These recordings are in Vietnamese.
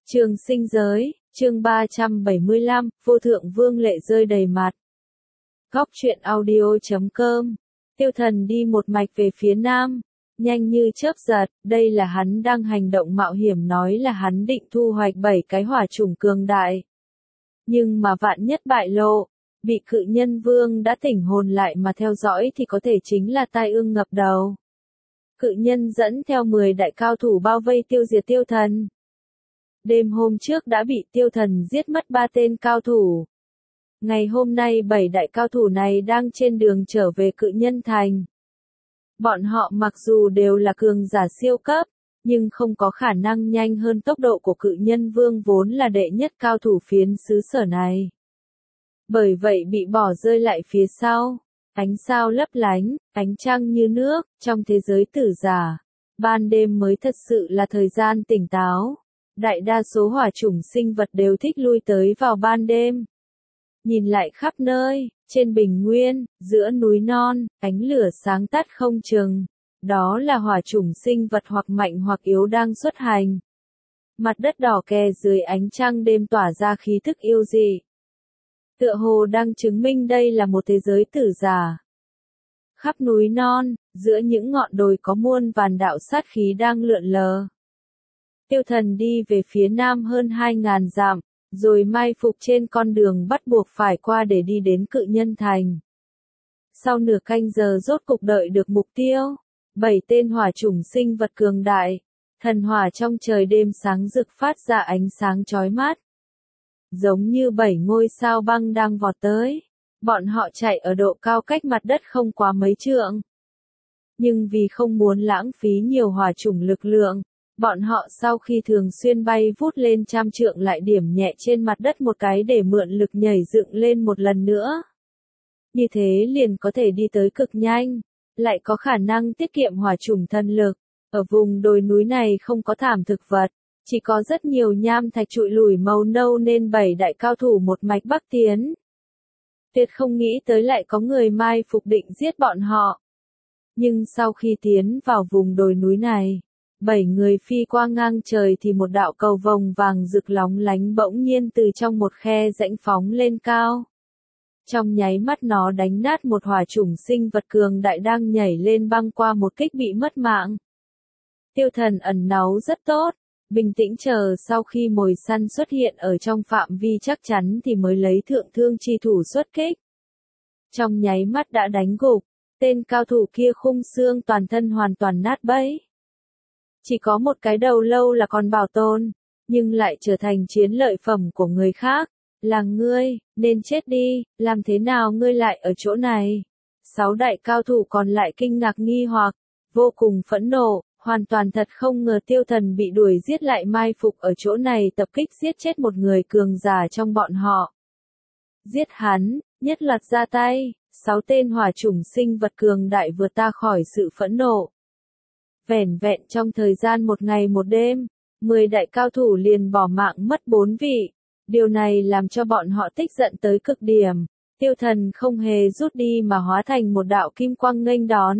Trường sinh giới, chương 375, vô thượng vương lệ rơi đầy mặt. Góc truyện audio.com. Tiêu Thần đi một mạch về phía nam, nhanh như chớp giật, đây là hắn đang hành động mạo hiểm, nói là hắn định thu hoạch 7 cái hỏa chủng cường đại. Nhưng mà vạn nhất bại lộ, bị cự nhân vương đã tỉnh hồn lại mà theo dõi thì có thể chính là tai ương ngập đầu. Cự nhân dẫn theo 10 đại cao thủ bao vây tiêu diệt Tiêu Thần. Đêm hôm trước đã bị Tiêu Thần giết mất 3 tên cao thủ. Ngày hôm nay 7 đại cao thủ này đang trên đường trở về cự nhân thành. Bọn họ mặc dù đều là cường giả siêu cấp, nhưng không có khả năng nhanh hơn tốc độ của cự nhân vương vốn là đệ nhất cao thủ phiến xứ sở này. Bởi vậy bị bỏ rơi lại phía sau. Ánh sao lấp lánh, ánh trăng như nước, trong thế giới tử giả. Ban đêm mới thật sự là thời gian tỉnh táo. Đại đa số hỏa chủng sinh vật đều thích lui tới vào ban đêm. Nhìn lại khắp nơi, trên bình nguyên, giữa núi non, ánh lửa sáng tắt không chừng. Đó là hỏa chủng sinh vật hoặc mạnh hoặc yếu đang xuất hành. Mặt đất đỏ kè dưới ánh trăng đêm tỏa ra khí thức yêu dị. Tựa hồ đang chứng minh đây là một thế giới tử giả. Khắp núi non, giữa những ngọn đồi có muôn vàn đạo sát khí đang lượn lờ. Tiêu Thần đi về phía nam hơn 2.000 dặm, rồi mai phục trên con đường bắt buộc phải qua để đi đến cự nhân thành. Sau nửa canh giờ rốt cục đợi được mục tiêu, 7 tên hỏa chủng sinh vật cường đại, thần hỏa trong trời đêm sáng rực phát ra ánh sáng chói mắt. Giống như 7 ngôi sao băng đang vọt tới, bọn họ chạy ở độ cao cách mặt đất không quá mấy trượng. Nhưng vì không muốn lãng phí nhiều hỏa chủng lực lượng, bọn họ sau khi thường xuyên bay vút lên trăm trượng lại điểm nhẹ trên mặt đất một cái để mượn lực nhảy dựng lên một lần nữa. Như thế liền có thể đi tới cực nhanh, lại có khả năng tiết kiệm hỏa chủng thân lực. Ở vùng đồi núi này không có thảm thực vật, chỉ có rất nhiều nham thạch trụi lủi màu nâu nên 7 đại cao thủ một mạch bắc tiến. Tuyệt không nghĩ tới lại có người mai phục định giết bọn họ. Nhưng sau khi tiến vào vùng đồi núi này, 7 người phi qua ngang trời thì một đạo cầu vồng vàng rực lóng lánh bỗng nhiên từ trong một khe rãnh phóng lên cao. Trong nháy mắt nó đánh nát một hỏa chủng sinh vật cường đại đang nhảy lên băng qua một kích bị mất mạng. Tiêu Thần ẩn náu rất tốt, bình tĩnh chờ sau khi mồi săn xuất hiện ở trong phạm vi chắc chắn thì mới lấy thượng thương chi thủ xuất kích. Trong nháy mắt đã đánh gục, tên cao thủ kia khung xương toàn thân hoàn toàn nát bấy. Chỉ có một cái đầu lâu là còn bảo tồn, nhưng lại trở thành chiến lợi phẩm của người khác. Là ngươi, nên chết đi, làm thế nào ngươi lại ở chỗ này? 6 đại cao thủ còn lại kinh ngạc nghi hoặc, vô cùng phẫn nộ, hoàn toàn thật không ngờ Tiêu Thần bị đuổi giết lại mai phục ở chỗ này tập kích giết chết một người cường giả trong bọn họ. Giết hắn, nhất loạt ra tay, 6 tên hỏa chủng sinh vật cường đại vượt ta khỏi sự phẫn nộ. Vẻn vẹn trong thời gian một ngày một đêm, 10 đại cao thủ liền bỏ mạng mất 4 vị. Điều này làm cho bọn họ tức giận tới cực điểm. Tiêu Thần không hề rút đi mà hóa thành một đạo kim quang nghênh đón.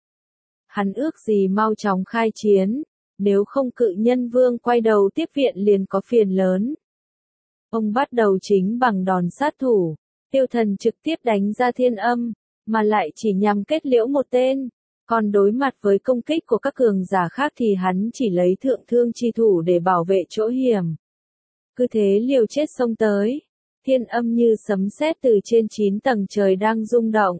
Hắn ước gì mau chóng khai chiến, nếu không cự nhân vương quay đầu tiếp viện liền có phiền lớn. Ông bắt đầu chính bằng đòn sát thủ. Tiêu Thần trực tiếp đánh ra thiên âm, mà lại chỉ nhằm kết liễu một tên. Còn đối mặt với công kích của các cường giả khác thì hắn chỉ lấy thượng thương chi thủ để bảo vệ chỗ hiểm. Cứ thế liều chết xông tới, thiên âm như sấm sét từ trên 9 tầng trời đang rung động.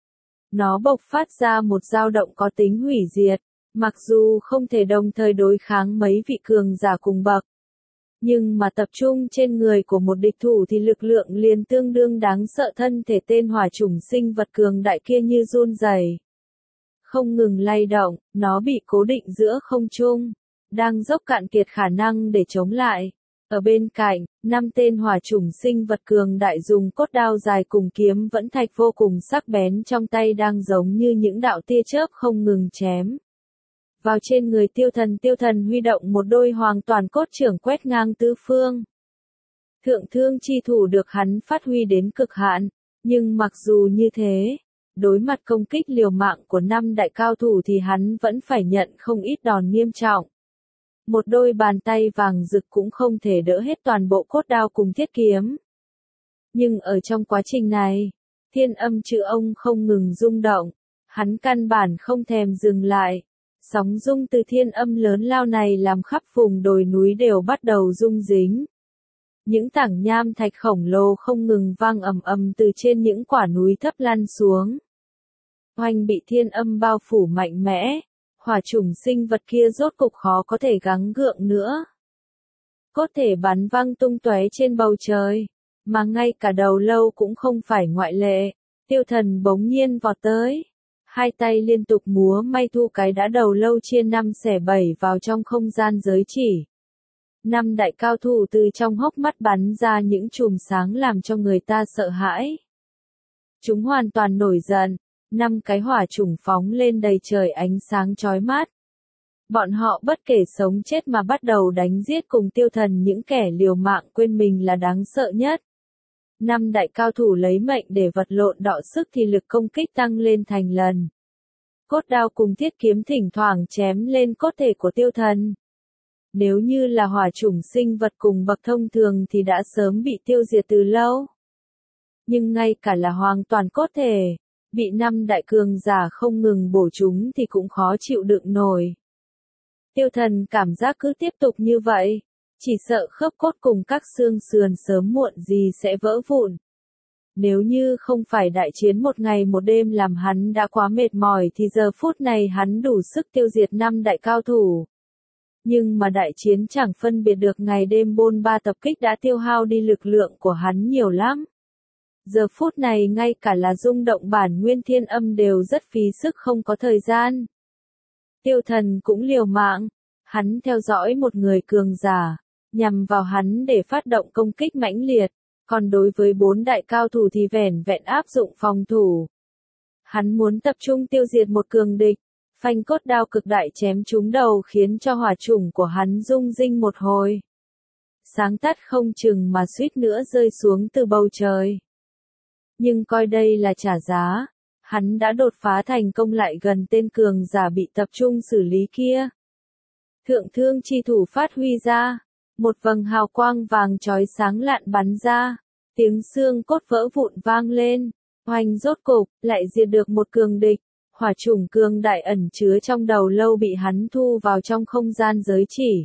Nó bộc phát ra một dao động có tính hủy diệt, mặc dù không thể đồng thời đối kháng mấy vị cường giả cùng bậc. Nhưng mà tập trung trên người của một địch thủ thì lực lượng liền tương đương đáng sợ, thân thể tên hỏa chủng sinh vật cường đại kia như run rẩy, không ngừng lay động, nó bị cố định giữa không trung, đang dốc cạn kiệt khả năng để chống lại. Ở bên cạnh, 5 tên hỏa chủng sinh vật cường đại dùng cốt đao dài cùng kiếm vẫn thạch vô cùng sắc bén trong tay đang giống như những đạo tia chớp không ngừng chém vào trên người Tiêu Thần huy động một đôi hoàng toàn cốt chưởng quét ngang tứ phương. Thượng thương chi thủ được hắn phát huy đến cực hạn, nhưng mặc dù như thế, đối mặt công kích liều mạng của 5 đại cao thủ thì hắn vẫn phải nhận không ít đòn nghiêm trọng. một đôi bàn tay vàng rực cũng không thể đỡ hết toàn bộ cốt đao cùng thiết kiếm. Nhưng ở trong quá trình này, Thiên Âm chữ ông không ngừng rung động, hắn căn bản không thèm dừng lại. Sóng rung từ thiên âm lớn lao này làm khắp vùng đồi núi đều bắt đầu rung dính. Những tảng nham thạch khổng lồ không ngừng vang ầm ầm từ trên những quả núi thấp lăn xuống. Oanh bị thiên âm bao phủ mạnh mẽ, hỏa chủng sinh vật kia rốt cục khó có thể gắng gượng nữa. Cốt thể bắn văng tung tóe trên bầu trời, mà ngay cả đầu lâu cũng không phải ngoại lệ. Tiêu Thần bỗng nhiên vọt tới, hai tay liên tục múa may thu cái đã đầu lâu chia 5/7 vào trong không gian giới chỉ. 5 đại cao thủ từ trong hốc mắt bắn ra những chùm sáng làm cho người ta sợ hãi. Chúng hoàn toàn nổi giận, 5 cái hỏa chủng phóng lên đầy trời ánh sáng chói mắt. Bọn họ bất kể sống chết mà bắt đầu đánh giết cùng Tiêu Thần, những kẻ liều mạng quên mình là đáng sợ nhất. 5 đại cao thủ lấy mệnh để vật lộn đọ sức thì lực công kích tăng lên thành lần. Cốt đao cùng thiết kiếm thỉnh thoảng chém lên cốt thể của Tiêu Thần. Nếu như là hỏa chủng sinh vật cùng bậc thông thường thì đã sớm bị tiêu diệt từ lâu. Nhưng ngay cả là hoàn toàn cốt thể, bị 5 đại cường giả không ngừng bổ chúng thì cũng khó chịu đựng nổi. Tiêu Thần cảm giác cứ tiếp tục như vậy, chỉ sợ khớp cốt cùng các xương sườn sớm muộn gì sẽ vỡ vụn. Nếu như không phải đại chiến một ngày một đêm làm hắn đã quá mệt mỏi thì giờ phút này hắn đủ sức tiêu diệt 5 đại cao thủ. Nhưng mà đại chiến chẳng phân biệt được ngày đêm bôn ba tập kích đã tiêu hao đi lực lượng của hắn nhiều lắm. Giờ phút này ngay cả là rung động bản nguyên thiên âm đều rất phí sức không có thời gian. Tiêu Thần cũng liều mạng, hắn theo dõi một người cường giả, nhằm vào hắn để phát động công kích mãnh liệt, còn đối với 4 đại cao thủ thì vẻn vẹn áp dụng phòng thủ. Hắn muốn tập trung tiêu diệt một cường địch, phanh cốt đao cực đại chém trúng đầu khiến cho hỏa chủng của hắn rung rinh một hồi. Sáng tắt không chừng mà suýt nữa rơi xuống từ bầu trời. Nhưng coi đây là trả giá, hắn đã đột phá thành công lại gần tên cường giả bị tập trung xử lý kia. Thượng thương chi thủ phát huy ra, một vầng hào quang vàng chói sáng lạn bắn ra, tiếng xương cốt vỡ vụn vang lên, oanh rốt cục, lại diệt được một cường địch, hỏa chủng cường đại ẩn chứa trong đầu lâu bị hắn thu vào trong không gian giới chỉ.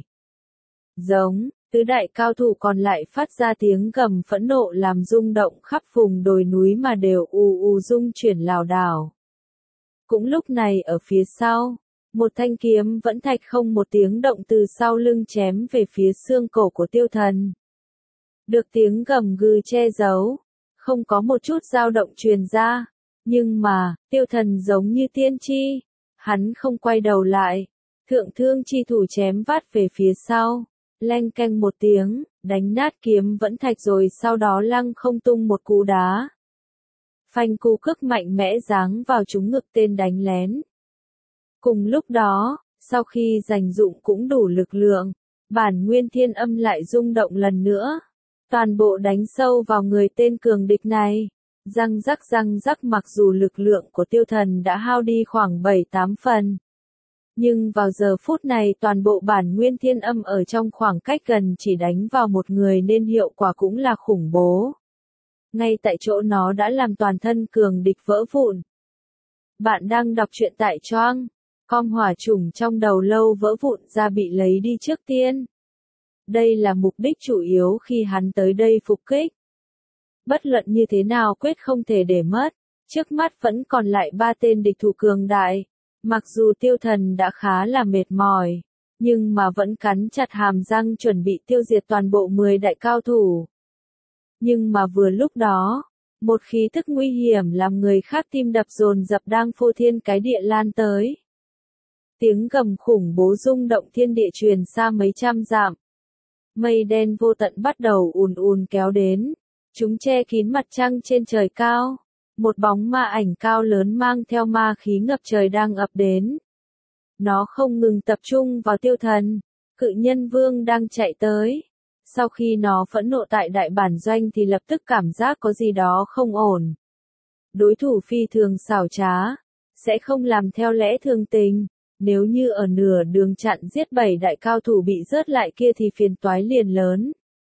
Giống, tứ đại cao thủ còn lại phát ra tiếng gầm phẫn nộ làm rung động khắp vùng đồi núi mà đều ù ù rung chuyển lảo đảo. Cũng lúc này ở phía sau, một thanh kiếm vẫn thạch không một tiếng động từ sau lưng chém về phía xương cổ của Tiêu Thần. Được tiếng gầm gừ che giấu, không có một chút dao động truyền ra, nhưng mà, Tiêu Thần giống như tiên tri, hắn không quay đầu lại, thượng thương chi thủ chém vát về phía sau, leng keng một tiếng, đánh nát kiếm vẫn thạch rồi sau đó lăng không tung một cú đá. Phanh cú cước mạnh mẽ giáng vào trúng ngực tên đánh lén. Cùng lúc đó, sau khi dành dụng cũng đủ lực lượng, bản nguyên thiên âm lại rung động lần nữa. Toàn bộ đánh sâu vào người tên cường địch này. Răng rắc mặc dù lực lượng của Tiêu Thần đã hao đi khoảng 7-8 phần. Nhưng vào giờ phút này toàn bộ bản nguyên thiên âm ở trong khoảng cách gần chỉ đánh vào một người nên hiệu quả cũng là khủng bố. Ngay tại chỗ nó đã làm toàn thân cường địch vỡ vụn. Bạn đang đọc truyện tại Choang. Com hỏa chủng trong đầu lâu vỡ vụn ra bị lấy đi trước tiên. Đây là mục đích chủ yếu khi hắn tới đây phục kích. Bất luận như thế nào quyết không thể để mất, trước mắt vẫn còn lại 3 tên địch thủ cường đại. Mặc dù Tiêu Thần đã khá là mệt mỏi, nhưng mà vẫn cắn chặt hàm răng chuẩn bị tiêu diệt toàn bộ 10 đại cao thủ. Nhưng mà vừa lúc đó, một khí thức nguy hiểm làm người khác tim đập dồn dập đang phô thiên cái địa lan tới. Tiếng gầm khủng bố rung động thiên địa truyền xa mấy trăm dặm. Mây đen vô tận bắt đầu ùn ùn kéo đến. Chúng che kín mặt trăng trên trời cao. Một bóng ma ảnh cao lớn mang theo ma khí ngập trời đang ập đến. Nó không ngừng tập trung vào Tiêu Thần. Cự nhân vương đang chạy tới. Sau khi nó phẫn nộ tại đại bản doanh thì lập tức cảm giác có gì đó không ổn. Đối thủ phi thường xảo trá. Sẽ không làm theo lẽ thường tình. Nếu như ở nửa đường chặn giết 7 đại cao thủ bị rớt lại kia thì phiền toái liền lớn.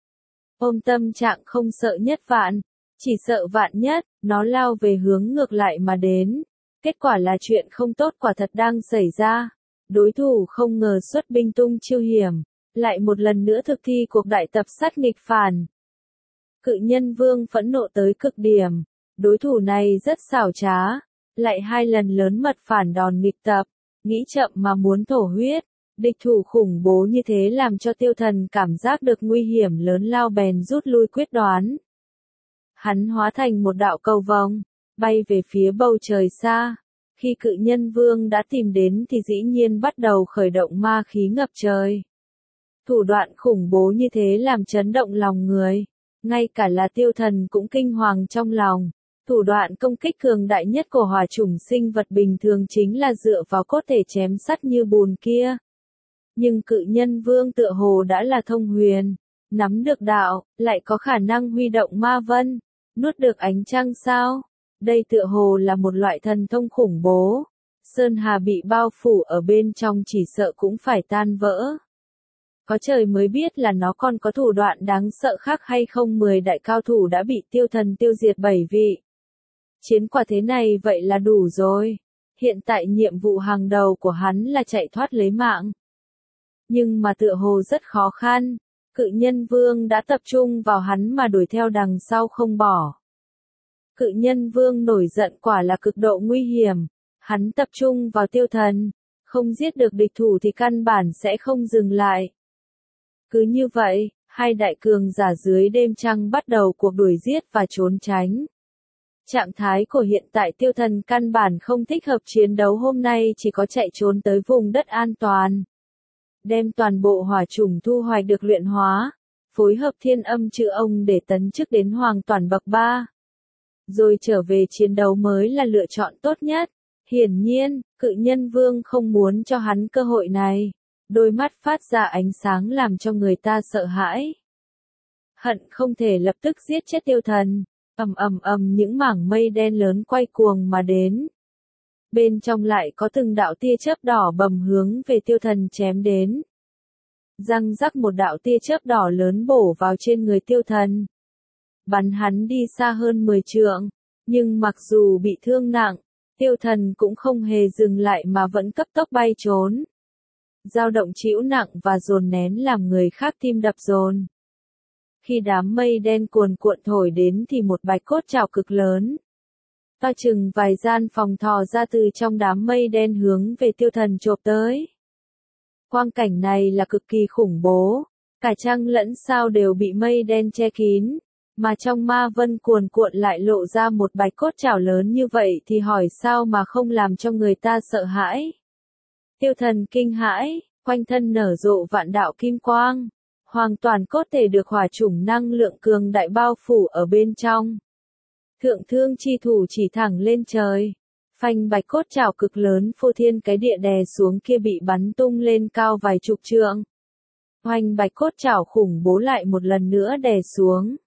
Ôm tâm trạng không sợ nhất vạn, chỉ sợ vạn nhất, nó lao về hướng ngược lại mà đến. Kết quả là chuyện không tốt quả thật đang xảy ra. Đối thủ không ngờ xuất binh tung chiêu hiểm, lại một lần nữa thực thi cuộc đại tập sát nghịch phản. Cự Nhân Vương phẫn nộ tới cực điểm, đối thủ này rất xảo trá, lại 2 lần lớn mật phản đòn nghịch tập, nghĩ chậm mà muốn thổ huyết. Địch thủ khủng bố như thế làm cho Tiêu Thần cảm giác được nguy hiểm lớn lao bèn rút lui quyết đoán. Hắn hóa thành một đạo cầu vồng, bay về phía bầu trời xa. Khi Cự Nhân Vương đã tìm đến thì dĩ nhiên bắt đầu khởi động ma khí ngập trời. Thủ đoạn khủng bố như thế làm chấn động lòng người. Ngay cả là Tiêu Thần cũng kinh hoàng trong lòng. Thủ đoạn công kích cường đại nhất của hỏa chủng sinh vật bình thường chính là dựa vào cốt thể chém sắt như bùn kia. Nhưng Cự Nhân Vương tựa hồ đã là thông huyền, nắm được đạo, lại có khả năng huy động ma vân, nuốt được ánh trăng sao? Đây tựa hồ là một loại thần thông khủng bố. Sơn Hà bị bao phủ ở bên trong chỉ sợ cũng phải tan vỡ. Có trời mới biết là nó còn có thủ đoạn đáng sợ khác hay không. 10 đại cao thủ đã bị Tiêu Thần tiêu diệt 7 vị. Chiến quả thế này vậy là đủ rồi. Hiện tại nhiệm vụ hàng đầu của hắn là chạy thoát lấy mạng. Nhưng mà tựa hồ rất khó khăn. Cự Nhân Vương đã tập trung vào hắn mà đuổi theo đằng sau không bỏ. Cự Nhân Vương nổi giận quả là cực độ nguy hiểm. Hắn tập trung vào Tiêu Thần. Không giết được địch thủ thì căn bản sẽ không dừng lại. Cứ như vậy, 2 đại cường giả dưới đêm trăng bắt đầu cuộc đuổi giết và trốn tránh. Trạng thái của hiện tại Tiêu Thần căn bản không thích hợp chiến đấu hôm nay, chỉ có chạy trốn tới vùng đất an toàn. Đem toàn bộ hỏa chủng thu hoạch được luyện hóa, phối hợp Thiên Âm Chữ Ông để tấn chức đến Hoàng Toàn bậc 3. Rồi trở về chiến đấu mới là lựa chọn tốt nhất. Hiển nhiên, Cự Nhân Vương không muốn cho hắn cơ hội này. Đôi mắt phát ra ánh sáng làm cho người ta sợ hãi. Hận không thể lập tức giết chết Tiêu Thần. Những mảng mây đen lớn quay cuồng mà đến. Bên trong lại có từng đạo tia chớp đỏ bầm hướng về Tiêu Thần chém đến. Răng rắc một đạo tia chớp đỏ lớn bổ vào trên người Tiêu Thần. Bắn hắn đi xa hơn 10 trượng, nhưng mặc dù bị thương nặng, Tiêu Thần cũng không hề dừng lại mà vẫn cấp tốc bay trốn. Dao động trĩu nặng và dồn nén làm người khác tim đập dồn. Khi đám mây đen cuồn cuộn thổi đến thì một bạch cốt trảo cực lớn, to chừng vài gian phòng thò ra từ trong đám mây đen hướng về Tiêu Thần chộp tới. Quang cảnh này là cực kỳ khủng bố, cả trăng lẫn sao đều bị mây đen che kín, mà trong ma vân cuồn cuộn lại lộ ra một bạch cốt trảo lớn như vậy thì hỏi sao mà không làm cho người ta sợ hãi. Tiêu Thần kinh hãi, quanh thân nở rộ vạn đạo kim quang. Hoàn toàn cốt thể được hỏa chủng năng lượng cường đại bao phủ ở bên trong. Thượng thương chi thủ chỉ thẳng lên trời. Phanh bạch cốt trảo cực lớn phô thiên cái địa đè xuống kia bị bắn tung lên cao vài chục trượng. Hoành bạch cốt trảo khủng bố lại một lần nữa đè xuống.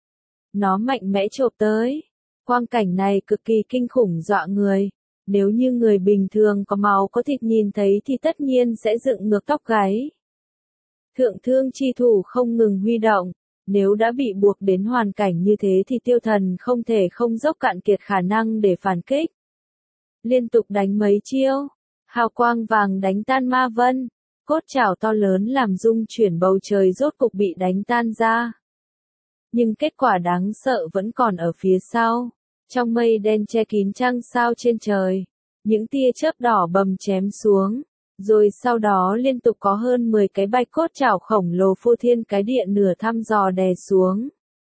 Nó mạnh mẽ chộp tới. Quang cảnh này cực kỳ kinh khủng dọa người. Nếu như người bình thường có máu có thịt nhìn thấy thì tất nhiên sẽ dựng ngược tóc gáy. Thượng thương chi thủ không ngừng huy động, nếu đã bị buộc đến hoàn cảnh như thế thì Tiêu Thần không thể không dốc cạn kiệt khả năng để phản kích. Liên tục đánh mấy chiêu, hào quang vàng đánh tan ma vân, cốt trảo to lớn làm rung chuyển bầu trời rốt cục bị đánh tan ra. Nhưng kết quả đáng sợ vẫn còn ở phía sau, trong mây đen che kín trăng sao trên trời, những tia chớp đỏ bầm chém xuống. Rồi sau đó liên tục có hơn 10 cái bạch cốt trảo khổng lồ phô thiên cái địa nửa thăm dò đè xuống.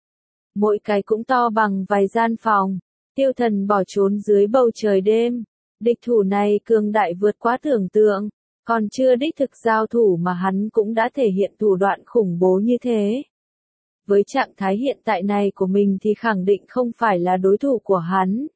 Mỗi cái cũng to bằng vài gian phòng. Tiêu Thần bỏ trốn dưới bầu trời đêm. Địch thủ này cường đại vượt quá tưởng tượng. Còn chưa đích thực giao thủ mà hắn cũng đã thể hiện thủ đoạn khủng bố như thế. Với trạng thái hiện tại này của mình thì khẳng định không phải là đối thủ của hắn.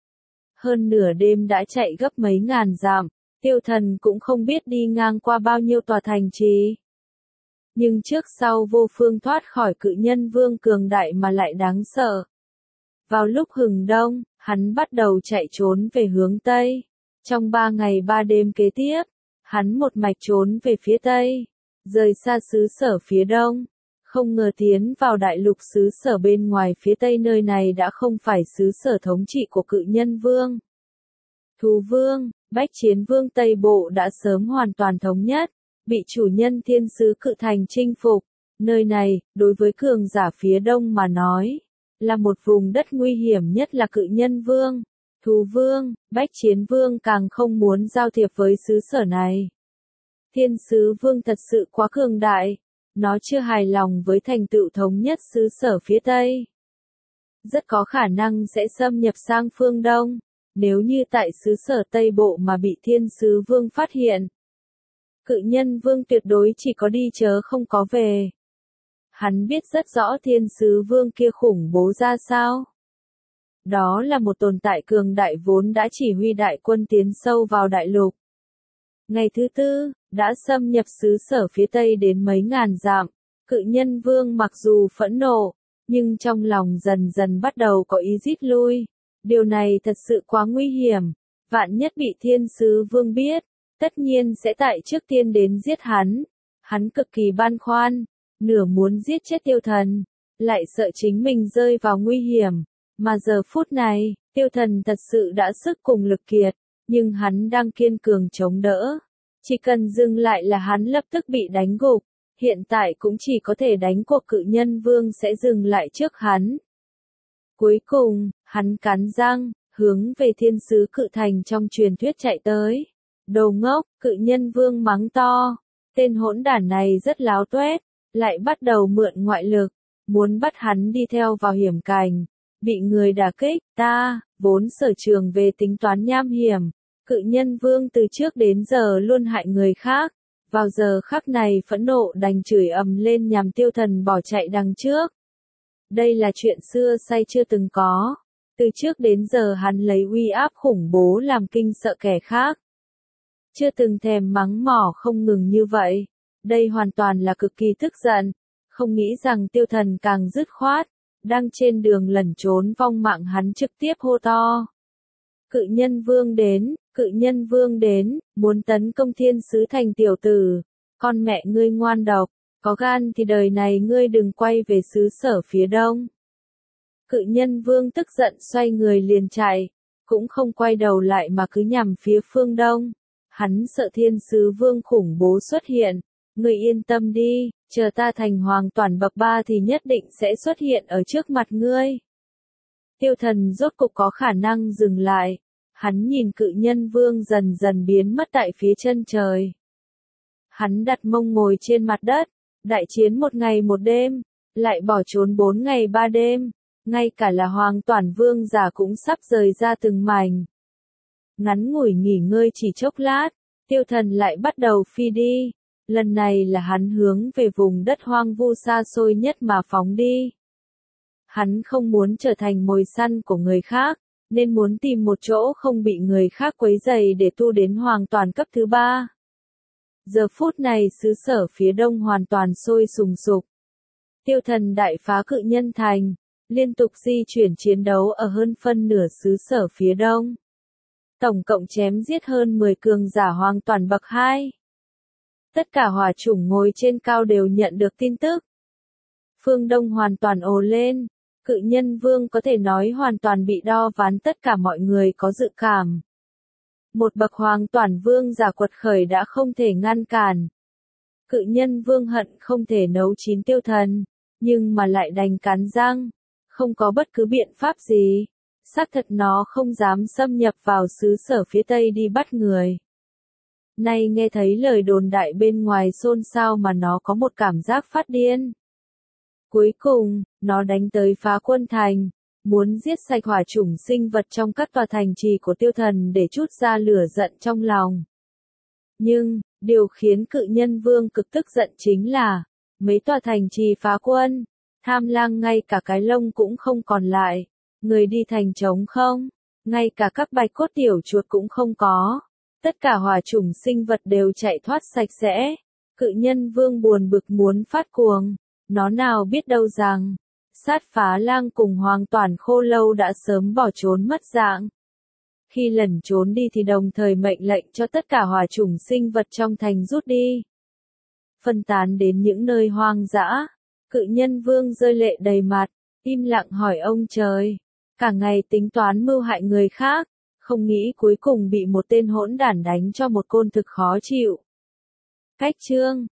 Hơn nửa đêm đã chạy gấp mấy ngàn dặm. Tiêu Thần cũng không biết đi ngang qua bao nhiêu tòa thành trì. Nhưng trước sau vô phương thoát khỏi Cự Nhân Vương cường đại mà lại đáng sợ. Vào lúc hừng đông, hắn bắt đầu chạy trốn về hướng Tây. Trong 3 ngày 3 đêm kế tiếp, Hắn một mạch trốn về phía tây, rời xa xứ sở phía đông. Không ngờ tiến vào đại lục xứ sở bên ngoài phía tây, nơi này đã không phải xứ sở thống trị của Cự Nhân Vương. Thú Vương, Bách Chiến Vương Tây Bộ đã sớm hoàn toàn thống nhất, bị chủ nhân thiên sứ Cự Thành chinh phục. Nơi này, đối với cường giả phía đông mà nói, là một vùng đất nguy hiểm nhất là Cự Nhân Vương. Thú Vương, Bách Chiến Vương càng không muốn giao thiệp với xứ sở này. Thiên sứ Vương thật sự quá cường đại, nó chưa hài lòng với thành tựu thống nhất xứ sở phía Tây. Rất có khả năng sẽ xâm nhập sang phương Đông, nếu như tại xứ sở Tây Bộ mà bị Thiên sứ Vương phát hiện. Cự Nhân Vương tuyệt đối chỉ có đi chớ không có về. Hắn biết rất rõ Thiên sứ Vương kia khủng bố ra sao. Đó là một tồn tại cường đại vốn đã chỉ huy đại quân tiến sâu vào đại lục. Ngày thứ tư, đã xâm nhập xứ sở phía Tây đến mấy ngàn dặm. Cự Nhân Vương mặc dù phẫn nộ, nhưng trong lòng dần dần bắt đầu có ý rít lui. Điều này thật sự quá nguy hiểm. Vạn nhất bị Thiên sứ Vương biết, tất nhiên sẽ tại trước tiên đến giết hắn. Hắn cực kỳ băn khoăn, nửa muốn giết chết Tiêu Thần, lại sợ chính mình rơi vào nguy hiểm. Mà giờ phút này, Tiêu Thần thật sự đã sức cùng lực kiệt, nhưng hắn đang kiên cường chống đỡ. Chỉ cần dừng lại là hắn lập tức bị đánh gục, hiện tại cũng chỉ có thể đánh cuộc Cự Nhân Vương sẽ dừng lại trước hắn. Cuối cùng, hắn cắn răng, hướng về thiên sứ Cự Thành trong truyền thuyết chạy tới. Đồ ngốc, Cự Nhân Vương mắng to, tên hỗn đản này rất láo tuét, lại bắt đầu mượn ngoại lực, muốn bắt hắn đi theo vào hiểm cảnh. Bị người đả kích, ta, vốn sở trường về tính toán nham hiểm, Cự Nhân Vương từ trước đến giờ luôn hại người khác, vào giờ khắc này phẫn nộ đành chửi ầm lên nhằm Tiêu Thần bỏ chạy đằng trước. Đây là chuyện xưa nay chưa từng có, từ trước đến giờ hắn lấy uy áp khủng bố làm kinh sợ kẻ khác. Chưa từng thèm mắng mỏ không ngừng như vậy, đây hoàn toàn là cực kỳ tức giận, không nghĩ rằng Tiêu Thần càng dứt khoát. Đang trên đường lẩn trốn vong mạng hắn trực tiếp hô to. Cự Nhân Vương đến, Cự Nhân Vương đến, muốn tấn công Thiên sứ thành tiểu tử. Con mẹ ngươi ngoan độc, có gan thì đời này ngươi đừng quay về xứ sở phía đông. Cự Nhân Vương tức giận xoay người liền chạy, cũng không quay đầu lại mà cứ nhằm phía phương đông. Hắn sợ Thiên sứ Vương khủng bố xuất hiện. Ngươi yên tâm đi, chờ ta thành hoàng toàn bậc 3 thì nhất định sẽ xuất hiện ở trước mặt ngươi. Tiêu Thần rốt cục có khả năng dừng lại. Hắn nhìn Cự Nhân Vương dần dần biến mất tại phía chân trời. Hắn đặt mông ngồi trên mặt đất, đại chiến 1 ngày 1 đêm, lại bỏ trốn 4 ngày 3 đêm, ngay cả là Hoàng Toản Vương giả cũng sắp rời ra từng mảnh. Ngắn ngủi nghỉ ngơi chỉ chốc lát, Tiêu Thần lại bắt đầu phi đi. Lần này là hắn hướng về vùng đất hoang vu xa xôi nhất mà phóng đi. Hắn không muốn trở thành mồi săn của người khác, nên muốn tìm một chỗ không bị người khác quấy rầy để tu đến hoàn toàn cấp thứ 3. Giờ phút này xứ sở phía đông hoàn toàn sôi sùng sục. Tiêu Thần đại phá Cự Nhân Thành, liên tục di chuyển chiến đấu ở hơn phân nửa xứ sở phía đông. Tổng cộng chém giết hơn 10 cường giả hoàn toàn bậc 2. Tất cả hỏa chủng ngồi trên cao đều nhận được tin tức. Phương Đông hoàn toàn ồ lên, Cự Nhân Vương có thể nói hoàn toàn bị đo ván, tất cả mọi người có dự cảm. Một bậc Hoàng Toản Vương giả quật khởi đã không thể ngăn cản. Cự Nhân Vương hận không thể nấu chín Tiêu Thần, nhưng mà lại đành cắn răng, không có bất cứ biện pháp gì. Xác thật nó không dám xâm nhập vào xứ sở phía Tây đi bắt người. Nay nghe thấy lời đồn đại bên ngoài xôn xao mà nó có một cảm giác phát điên. Cuối cùng, nó đánh tới Phá Quân Thành, muốn giết sạch hỏa chủng sinh vật trong các tòa thành trì của Tiêu Thần để trút ra lửa giận trong lòng. Nhưng, điều khiến Cự Nhân Vương cực tức giận chính là, mấy tòa thành trì phá quân, Tham Lang ngay cả cái lông cũng không còn lại, người đi thành trống không, ngay cả các bạch cốt tiểu chuột cũng không có. Tất cả hỏa chủng sinh vật đều chạy thoát sạch sẽ. Cự Nhân Vương buồn bực muốn phát cuồng. Nó nào biết đâu rằng, Sát Phá Lang cùng Hoàng Toản Khô Lâu đã sớm bỏ trốn mất dạng. Khi lẩn trốn đi thì đồng thời mệnh lệnh cho tất cả hỏa chủng sinh vật trong thành rút đi. Phân tán đến những nơi hoang dã. Cự nhân vương rơi lệ đầy mặt, im lặng hỏi ông trời. Cả ngày tính toán mưu hại người khác, không nghĩ cuối cùng bị một tên hỗn đản đánh cho một côn thực khó chịu. Cách chương